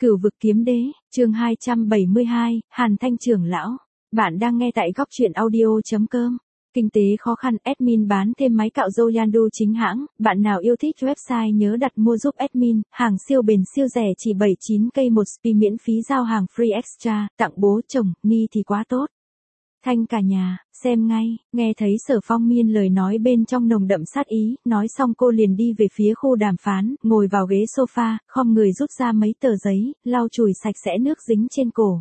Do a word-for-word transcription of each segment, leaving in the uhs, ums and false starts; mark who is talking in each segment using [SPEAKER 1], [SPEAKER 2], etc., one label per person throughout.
[SPEAKER 1] Cửu vực kiếm đế, chương hai trăm bảy mươi hai, Hàn Thanh trưởng lão. Bạn đang nghe tại góc truyện audio.com. Kinh tế khó khăn, admin bán thêm máy cạo râu Yandu chính hãng. Bạn nào yêu thích website nhớ đặt mua giúp admin. Hàng siêu bền siêu rẻ chỉ bảy mươi chín k một spi, miễn phí giao hàng free extra. Tặng bố chồng, ni thì quá tốt. Thanh cả nhà, xem ngay. Nghe thấy Sở Phong Miên lời nói bên trong nồng đậm sát ý, nói xong cô liền đi về phía khu đàm phán, ngồi vào ghế sofa, khom người rút ra mấy tờ giấy, lau chùi sạch sẽ nước dính trên cổ.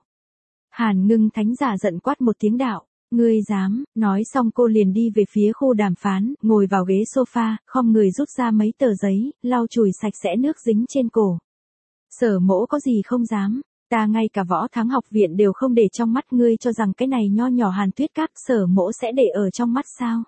[SPEAKER 1] Hàn Ngưng Thánh giả giận quát một tiếng đạo, ngươi dám. Nói xong cô liền đi về phía khu đàm phán, ngồi vào ghế sofa, khom người rút ra mấy tờ giấy, lau chùi sạch sẽ nước dính trên cổ. Sở mỗ có gì không dám. Ta ngay cả võ thắng học viện đều không để trong mắt, ngươi cho rằng cái này nho nhỏ Hàn Tuyết Các sở mỗ sẽ để ở trong mắt sao?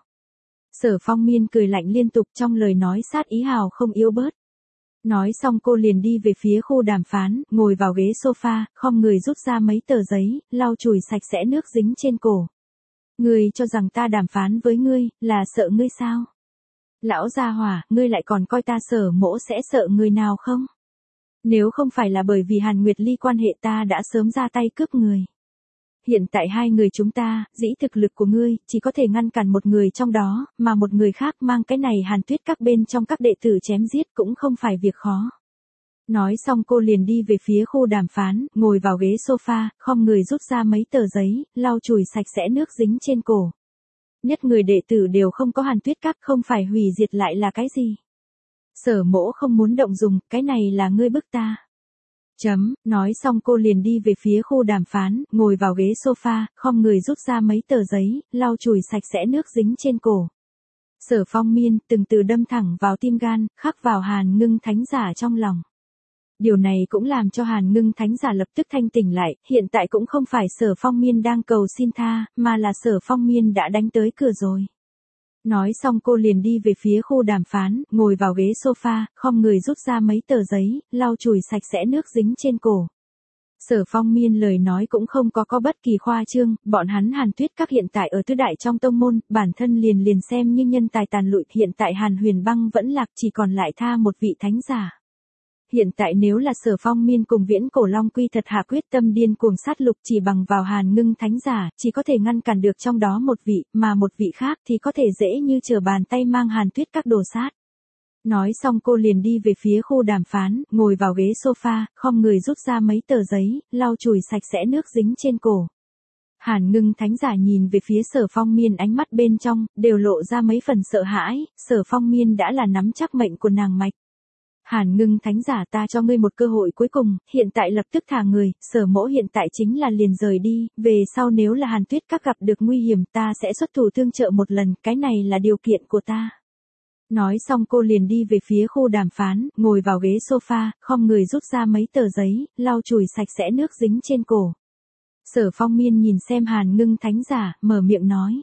[SPEAKER 1] Sở Phong Miên cười lạnh liên tục, trong lời nói sát ý hào không yếu bớt. Nói xong cô liền đi về phía khu đàm phán, ngồi vào ghế sofa, khom người rút ra mấy tờ giấy, lau chùi sạch sẽ nước dính trên cổ. Ngươi cho rằng ta đàm phán với ngươi, là sợ ngươi sao? Lão gia hỏa, ngươi lại còn coi ta sở mỗ sẽ sợ người nào không? Nếu không phải là bởi vì Hàn Nguyệt Ly quan hệ, ta đã sớm ra tay cướp người. Hiện tại hai người chúng ta, dĩ thực lực của ngươi, chỉ có thể ngăn cản một người trong đó, mà một người khác mang cái này Hàn Tuyết Các bên trong các đệ tử chém giết cũng không phải việc khó. Nói xong cô liền đi về phía khu đàm phán, ngồi vào ghế sofa, khom người rút ra mấy tờ giấy, lau chùi sạch sẽ nước dính trên cổ. Nhất người đệ tử đều không có Hàn Tuyết Các, không phải hủy diệt lại là cái gì? Sở mỗ không muốn động dùng, cái này là ngươi bức ta. Chấm, nói xong cô liền đi về phía khu đàm phán, ngồi vào ghế sofa, khom người rút ra mấy tờ giấy, lau chùi sạch sẽ nước dính trên cổ. Sở Phong Miên từng từ đâm thẳng vào tim gan, khắc vào Hàn Ngưng Thánh giả trong lòng. Điều này cũng làm cho Hàn Ngưng Thánh giả lập tức thanh tỉnh lại, hiện tại cũng không phải Sở Phong Miên đang cầu xin tha, mà là Sở Phong Miên đã đánh tới cửa rồi. Nói xong cô liền đi về phía khu đàm phán, ngồi vào ghế sofa, khom người rút ra mấy tờ giấy, lau chùi sạch sẽ nước dính trên cổ. Sở Phong Miên lời nói cũng không có có bất kỳ khoa trương, bọn hắn Hàn Tuyết Các hiện tại ở tứ đại trong tông môn, bản thân liền liền xem như nhân tài tàn lụi, hiện tại Hàn Huyền Băng vẫn lạc, chỉ còn lại tha một vị thánh giả. Hiện tại nếu là Sở Phong Miên cùng Viễn Cổ Long Quy thật hạ quyết tâm điên cuồng sát lục, chỉ bằng vào Hàn Ngưng Thánh giả, chỉ có thể ngăn cản được trong đó một vị, mà một vị khác thì có thể dễ như trở bàn tay mang Hàn Tuyết Các đồ sát. Nói xong cô liền đi về phía khu đàm phán, ngồi vào ghế sofa, khom người rút ra mấy tờ giấy, lau chùi sạch sẽ nước dính trên cổ. Hàn Ngưng Thánh giả nhìn về phía Sở Phong Miên, ánh mắt bên trong đều lộ ra mấy phần sợ hãi. Sở Phong Miên đã là nắm chắc mệnh của nàng mạch. Hàn Ngưng Thánh giả, ta cho ngươi một cơ hội cuối cùng, hiện tại lập tức thả người, sở mỗ hiện tại chính là liền rời đi, về sau nếu là Hàn Tuyết Các gặp được nguy hiểm ta sẽ xuất thủ tương trợ một lần, cái này là điều kiện của ta. Nói xong cô liền đi về phía khu đàm phán, ngồi vào ghế sofa, khom người rút ra mấy tờ giấy, lau chùi sạch sẽ nước dính trên cổ. Sở Phong Miên nhìn xem Hàn Ngưng Thánh giả, mở miệng nói.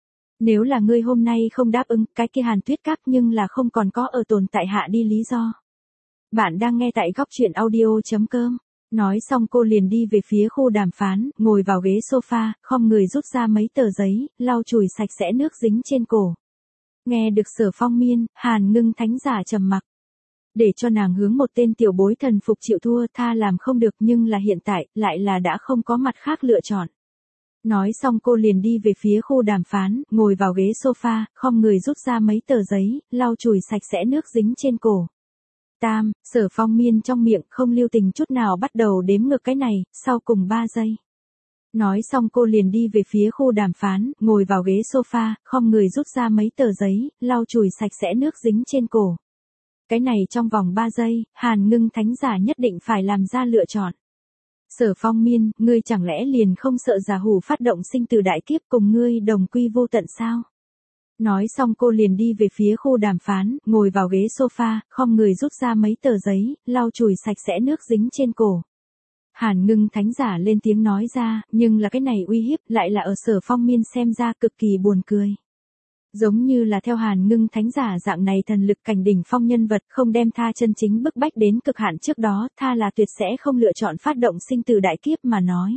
[SPEAKER 1] Nếu là ngươi hôm nay không đáp ứng, cái kia Hàn Tuyết Các nhưng là không còn có ở tồn tại hạ đi lý do. Bạn đang nghe tại góc truyện audio.com. Nói xong cô liền đi về phía khu đàm phán, ngồi vào ghế sofa, khom người rút ra mấy tờ giấy, lau chùi sạch sẽ nước dính trên cổ. Nghe được Sở Phong Miên, Hàn Ngưng Thánh giả trầm mặc. Để cho nàng hướng một tên tiểu bối thần phục chịu thua, tha làm không được, nhưng là hiện tại, lại là đã không có mặt khác lựa chọn. Nói xong cô liền đi về phía khu đàm phán, ngồi vào ghế sofa, khom người rút ra mấy tờ giấy, lau chùi sạch sẽ nước dính trên cổ. Tam, Sở Phong Miên trong miệng không lưu tình chút nào bắt đầu đếm ngược cái này, sau cùng ba giây. Nói xong cô liền đi về phía khu đàm phán, ngồi vào ghế sofa, khom người rút ra mấy tờ giấy, lau chùi sạch sẽ nước dính trên cổ. Cái này trong vòng ba giây, Hàn Ngưng Thánh giả nhất định phải làm ra lựa chọn. Sở Phong Miên, ngươi chẳng lẽ liền không sợ giả hủ phát động sinh tử đại kiếp cùng ngươi đồng quy vô tận sao? Nói xong cô liền đi về phía khu đàm phán, ngồi vào ghế sofa, khom người rút ra mấy tờ giấy, lau chùi sạch sẽ nước dính trên cổ. Hàn Ngưng Thánh giả lên tiếng nói ra, nhưng là cái này uy hiếp lại là ở Sở Phong Miên xem ra cực kỳ buồn cười. Giống như là theo Hàn Ngưng Thánh giả dạng này thần lực cảnh đỉnh phong nhân vật, không đem tha chân chính bức bách đến cực hạn trước đó, tha là tuyệt sẽ không lựa chọn phát động sinh tử đại kiếp mà nói.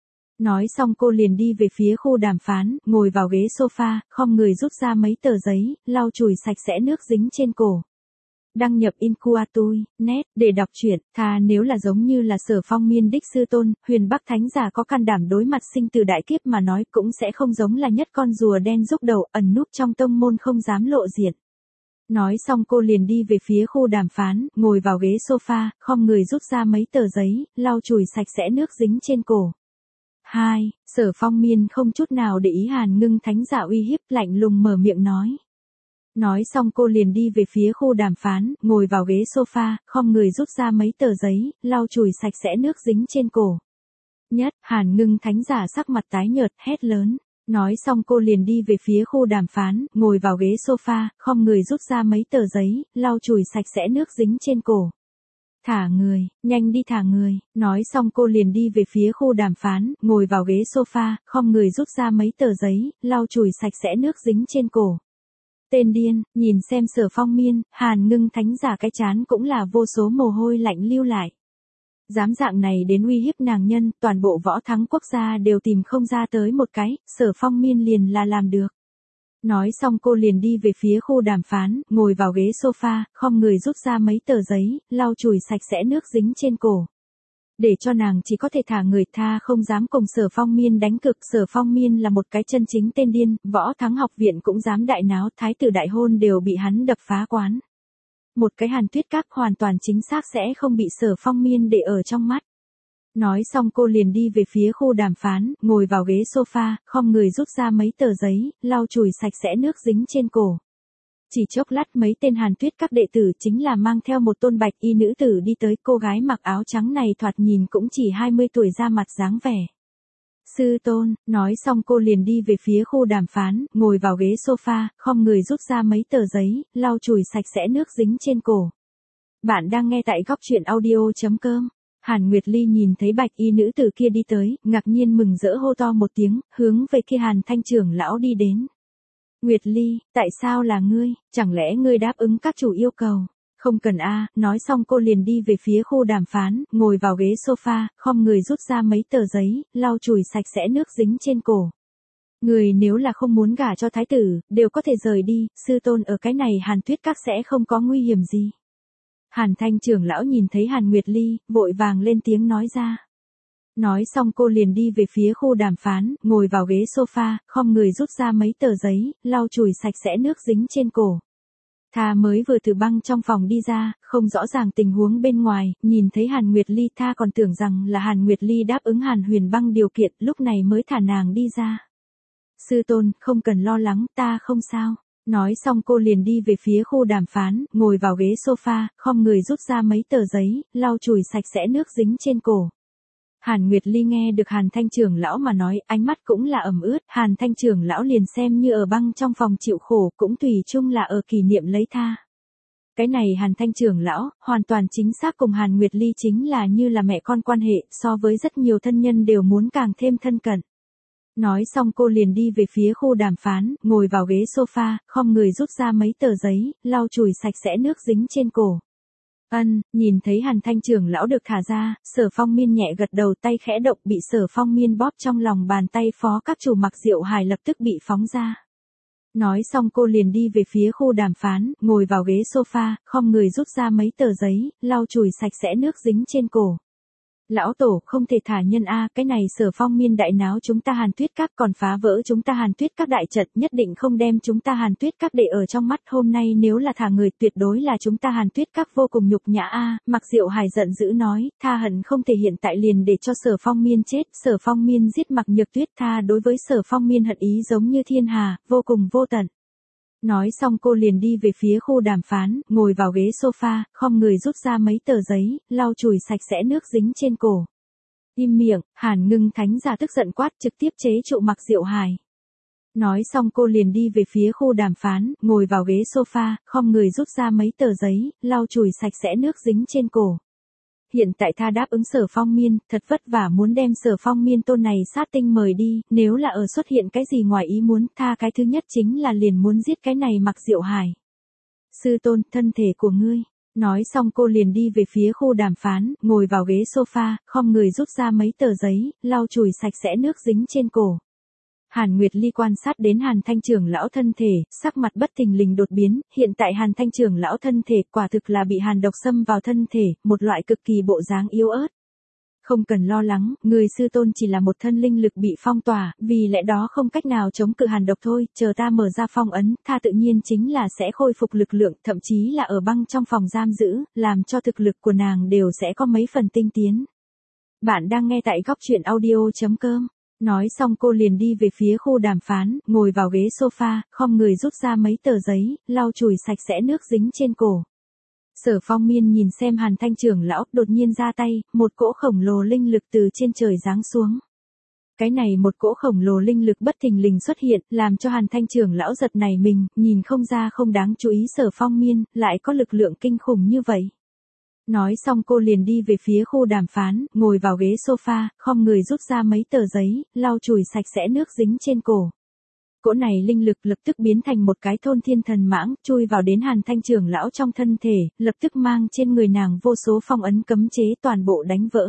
[SPEAKER 1] Nói xong cô liền đi về phía khu đàm phán, ngồi vào ghế sofa, khom người rút ra mấy tờ giấy, lau chùi sạch sẽ nước dính trên cổ. Đăng nhập Incuatui, net, để đọc truyện, thà nếu là giống như là Sở Phong Miên đích sư tôn, Huyền Bắc Thánh Giả có can đảm đối mặt sinh tử đại kiếp mà nói cũng sẽ không giống là nhất con rùa đen rúc đầu ẩn núp trong tông môn không dám lộ diện. Nói xong cô liền đi về phía khu đàm phán, ngồi vào ghế sofa, khom người rút ra mấy tờ giấy, lau chùi sạch sẽ nước dính trên cổ. Hai, Sở Phong Miên không chút nào để ý Hàn Ngưng Thánh Giả uy hiếp, lạnh lùng mở miệng nói. Nói xong cô liền đi về phía khu đàm phán, ngồi vào ghế sofa, khom người rút ra mấy tờ giấy, lau chùi sạch sẽ nước dính trên cổ. Nhất, Hàn Ngưng Thánh Giả sắc mặt tái nhợt, hét lớn. Nói xong cô liền đi về phía khu đàm phán, ngồi vào ghế sofa, khom người rút ra mấy tờ giấy, lau chùi sạch sẽ nước dính trên cổ. Thả người, nhanh đi thả người. Nói xong cô liền đi về phía khu đàm phán, ngồi vào ghế sofa, khom người rút ra mấy tờ giấy, lau chùi sạch sẽ nước dính trên cổ. Tên điên, nhìn xem Sở Phong Miên, Hàn Ngưng Thánh Giả cái chán cũng là vô số mồ hôi lạnh lưu lại. Dám dạng này đến uy hiếp nàng nhân, toàn bộ võ thắng quốc gia đều tìm không ra tới một cái, Sở Phong Miên liền là làm được. Nói xong cô liền đi về phía khu đàm phán, ngồi vào ghế sofa, khom người rút ra mấy tờ giấy, lau chùi sạch sẽ nước dính trên cổ. Để cho nàng chỉ có thể thả người, tha không dám cùng Sở Phong Miên đánh cực. Sở Phong Miên là một cái chân chính tên điên, võ thắng học viện cũng dám đại náo, thái tử đại hôn đều bị hắn đập phá quán. Một cái Hàn Tuyết Các hoàn toàn chính xác sẽ không bị Sở Phong Miên để ở trong mắt. Nói xong cô liền đi về phía khu đàm phán, ngồi vào ghế sofa, khom người rút ra mấy tờ giấy, lau chùi sạch sẽ nước dính trên cổ. Chỉ chốc lát mấy tên Hàn Tuyết Các đệ tử chính là mang theo một tôn bạch y nữ tử đi tới, cô gái mặc áo trắng này thoạt nhìn cũng chỉ hai mươi tuổi ra mặt dáng vẻ. Sư tôn, nói xong cô liền đi về phía khu đàm phán, ngồi vào ghế sofa, khom người rút ra mấy tờ giấy, lau chùi sạch sẽ nước dính trên cổ. Bạn đang nghe tại góc truyện audio chấm com. Hàn Nguyệt Ly nhìn thấy bạch y nữ tử kia đi tới, ngạc nhiên mừng rỡ hô to một tiếng, hướng về kia Hàn Thanh trưởng lão đi đến. Nguyệt Ly, tại sao là ngươi, chẳng lẽ ngươi đáp ứng các chủ yêu cầu? Không cần a. Nói xong cô liền đi về phía khu đàm phán, ngồi vào ghế sofa, khom người rút ra mấy tờ giấy, lau chùi sạch sẽ nước dính trên cổ. Người nếu là không muốn gả cho thái tử, đều có thể rời đi, sư tôn ở cái này Hàn Tuyết Các sẽ không có nguy hiểm gì. Hàn Thanh trưởng lão nhìn thấy Hàn Nguyệt Ly, vội vàng lên tiếng nói ra. Nói xong cô liền đi về phía khu đàm phán, ngồi vào ghế sofa, khom người rút ra mấy tờ giấy, lau chùi sạch sẽ nước dính trên cổ. Tha mới vừa từ băng trong phòng đi ra, không rõ ràng tình huống bên ngoài, nhìn thấy Hàn Nguyệt Ly Tha còn tưởng rằng là Hàn Nguyệt Ly đáp ứng Hàn Huyền Băng điều kiện, lúc này mới thả nàng đi ra. Sư tôn, không cần lo lắng, ta không sao. Nói xong cô liền đi về phía khu đàm phán, ngồi vào ghế sofa, khom người rút ra mấy tờ giấy, lau chùi sạch sẽ nước dính trên cổ. Hàn Nguyệt Ly nghe được Hàn Thanh trưởng lão mà nói, ánh mắt cũng là ẩm ướt, Hàn Thanh trưởng lão liền xem như ở băng trong phòng chịu khổ, cũng tùy chung là ở kỷ niệm lấy Tha. Cái này Hàn Thanh trưởng lão, hoàn toàn chính xác cùng Hàn Nguyệt Ly chính là như là mẹ con quan hệ, so với rất nhiều thân nhân đều muốn càng thêm thân cận. Nói xong cô liền đi về phía khu đàm phán, ngồi vào ghế sofa, khom người rút ra mấy tờ giấy, lau chùi sạch sẽ nước dính trên cổ. Ân, nhìn thấy Hàn Thanh trưởng lão được thả ra, Sở Phong Miên nhẹ gật đầu, tay khẽ động, bị Sở Phong Miên bóp trong lòng bàn tay, phó các chủ Mặc Diệu Hài lập tức bị phóng ra. Nói xong cô liền đi về phía khu đàm phán, ngồi vào ghế sofa, khom người rút ra mấy tờ giấy, lau chùi sạch sẽ nước dính trên cổ. Lão tổ, không thể thả nhân a, cái này Sở Phong Miên đại náo chúng ta Hàn Tuyết Các, còn phá vỡ chúng ta Hàn Tuyết Các đại trận, nhất định không đem chúng ta Hàn Tuyết Các để ở trong mắt, hôm nay nếu là thả người tuyệt đối là chúng ta Hàn Tuyết Các vô cùng nhục nhã a. Mặc Diệu Hải giận dữ nói, Tha hận không thể hiện tại liền để cho Sở Phong Miên chết. Sở Phong Miên giết Mặc Nhược Tuyết, Tha đối với Sở Phong Miên hận ý giống như thiên hà, vô cùng vô tận. Nói xong cô liền đi về phía khu đàm phán, ngồi vào ghế sofa, khom người rút ra mấy tờ giấy, lau chùi sạch sẽ nước dính trên cổ. Im miệng, Hàn Ngưng Thánh Giả tức giận quát, trực tiếp chế trụ Mặc Diệu Hải. Nói xong cô liền đi về phía khu đàm phán, ngồi vào ghế sofa, khom người rút ra mấy tờ giấy, lau chùi sạch sẽ nước dính trên cổ. Hiện tại Tha đáp ứng Sở Phong Miên, thật vất vả muốn đem Sở Phong Miên tôn này sát tinh mời đi, nếu là ở xuất hiện cái gì ngoài ý muốn, Tha cái thứ nhất chính là liền muốn giết cái này Mặc Diệu Hải. Sư tôn, thân thể của ngươi. Nói xong cô liền đi về phía khu đàm phán, ngồi vào ghế sofa, khom người rút ra mấy tờ giấy, lau chùi sạch sẽ nước dính trên cổ. Hàn Nguyệt Ly quan sát đến Hàn Thanh trưởng lão thân thể, sắc mặt bất thình lình đột biến, hiện tại Hàn Thanh trưởng lão thân thể quả thực là bị hàn độc xâm vào thân thể, một loại cực kỳ bộ dáng yếu ớt. Không cần lo lắng, người sư tôn chỉ là một thân linh lực bị phong tỏa, vì lẽ đó không cách nào chống cự hàn độc thôi, chờ ta mở ra phong ấn, tha tự nhiên chính là sẽ khôi phục lực lượng, thậm chí là ở băng trong phòng giam giữ, làm cho thực lực của nàng đều sẽ có mấy phần tinh tiến. Bạn đang nghe tại góc truyện audio chấm com. Nói xong cô liền đi về phía khu đàm phán, ngồi vào ghế sofa, khom người rút ra mấy tờ giấy, lau chùi sạch sẽ nước dính trên cổ. Sở Phong Miên nhìn xem Hàn Thanh trưởng lão, đột nhiên ra tay, một cỗ khổng lồ linh lực từ trên trời giáng xuống. Cái này một cỗ khổng lồ linh lực bất thình lình xuất hiện, làm cho Hàn Thanh trưởng lão giật nảy mình, nhìn không ra không đáng chú ý Sở Phong Miên, lại có lực lượng kinh khủng như vậy. Nói xong cô liền đi về phía khu đàm phán, ngồi vào ghế sofa, khom người rút ra mấy tờ giấy, lau chùi sạch sẽ nước dính trên cổ. Cỗ này linh lực lập tức biến thành một cái thôn thiên thần mãng, chui vào đến Hàn Thanh trưởng lão trong thân thể, lập tức mang trên người nàng vô số phong ấn cấm chế toàn bộ đánh vỡ.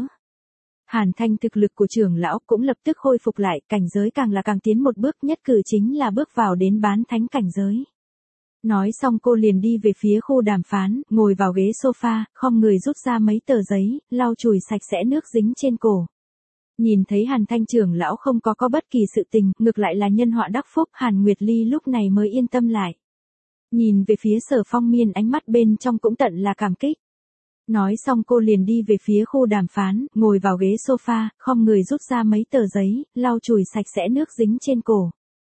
[SPEAKER 1] Hàn Thanh thực lực của trưởng lão cũng lập tức khôi phục lại, cảnh giới càng là càng tiến một bước, nhất cử chính là bước vào đến bán thánh cảnh giới. Nói xong cô liền đi về phía khu đàm phán, ngồi vào ghế sofa, khom người rút ra mấy tờ giấy, lau chùi sạch sẽ nước dính trên cổ. Nhìn thấy Hàn Thanh trưởng lão không có có bất kỳ sự tình, ngược lại là nhân họa đắc phúc, Hàn Nguyệt Ly lúc này mới yên tâm lại. Nhìn về phía Sở Phong Miên, ánh mắt bên trong cũng tận là cảm kích. Nói xong cô liền đi về phía khu đàm phán, ngồi vào ghế sofa, khom người rút ra mấy tờ giấy, lau chùi sạch sẽ nước dính trên cổ.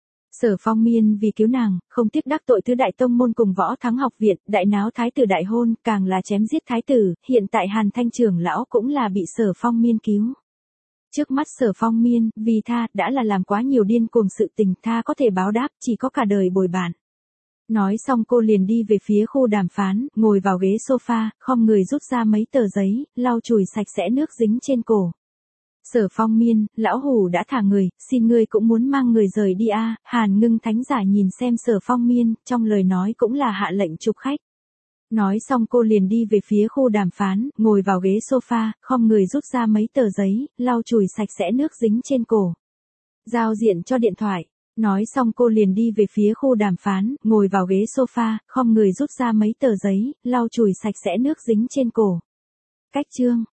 [SPEAKER 1] Sở Phong Miên vì cứu nàng, không tiếc đắc tội tứ đại tông môn cùng võ thắng học viện, đại náo thái tử đại hôn, càng là chém giết thái tử, hiện tại Hàn Thanh trưởng lão cũng là bị Sở Phong Miên cứu. Trước mắt Sở Phong Miên, vì tha, đã là làm quá nhiều điên cuồng sự tình, tha có thể báo đáp, chỉ có cả đời bồi bạn. Nói xong cô liền đi về phía khu đàm phán, ngồi vào ghế sofa, khom người rút ra mấy tờ giấy, lau chùi sạch sẽ nước dính trên cổ. Sở Phong Miên, lão hủ đã thả người, xin ngươi cũng muốn mang người rời đi a. À. Hàn Ngưng Thánh giả nhìn xem Sở Phong Miên, trong lời nói cũng là hạ lệnh trục khách. Nói xong cô liền đi về phía khu đàm phán, ngồi vào ghế sofa, khom người rút ra mấy tờ giấy, lau chùi sạch sẽ nước dính trên cổ. Giao diện cho điện thoại. Nói xong cô liền đi về phía khu đàm phán, ngồi vào ghế sofa, khom người rút ra mấy tờ giấy, lau chùi sạch sẽ nước dính trên cổ. Cách chương.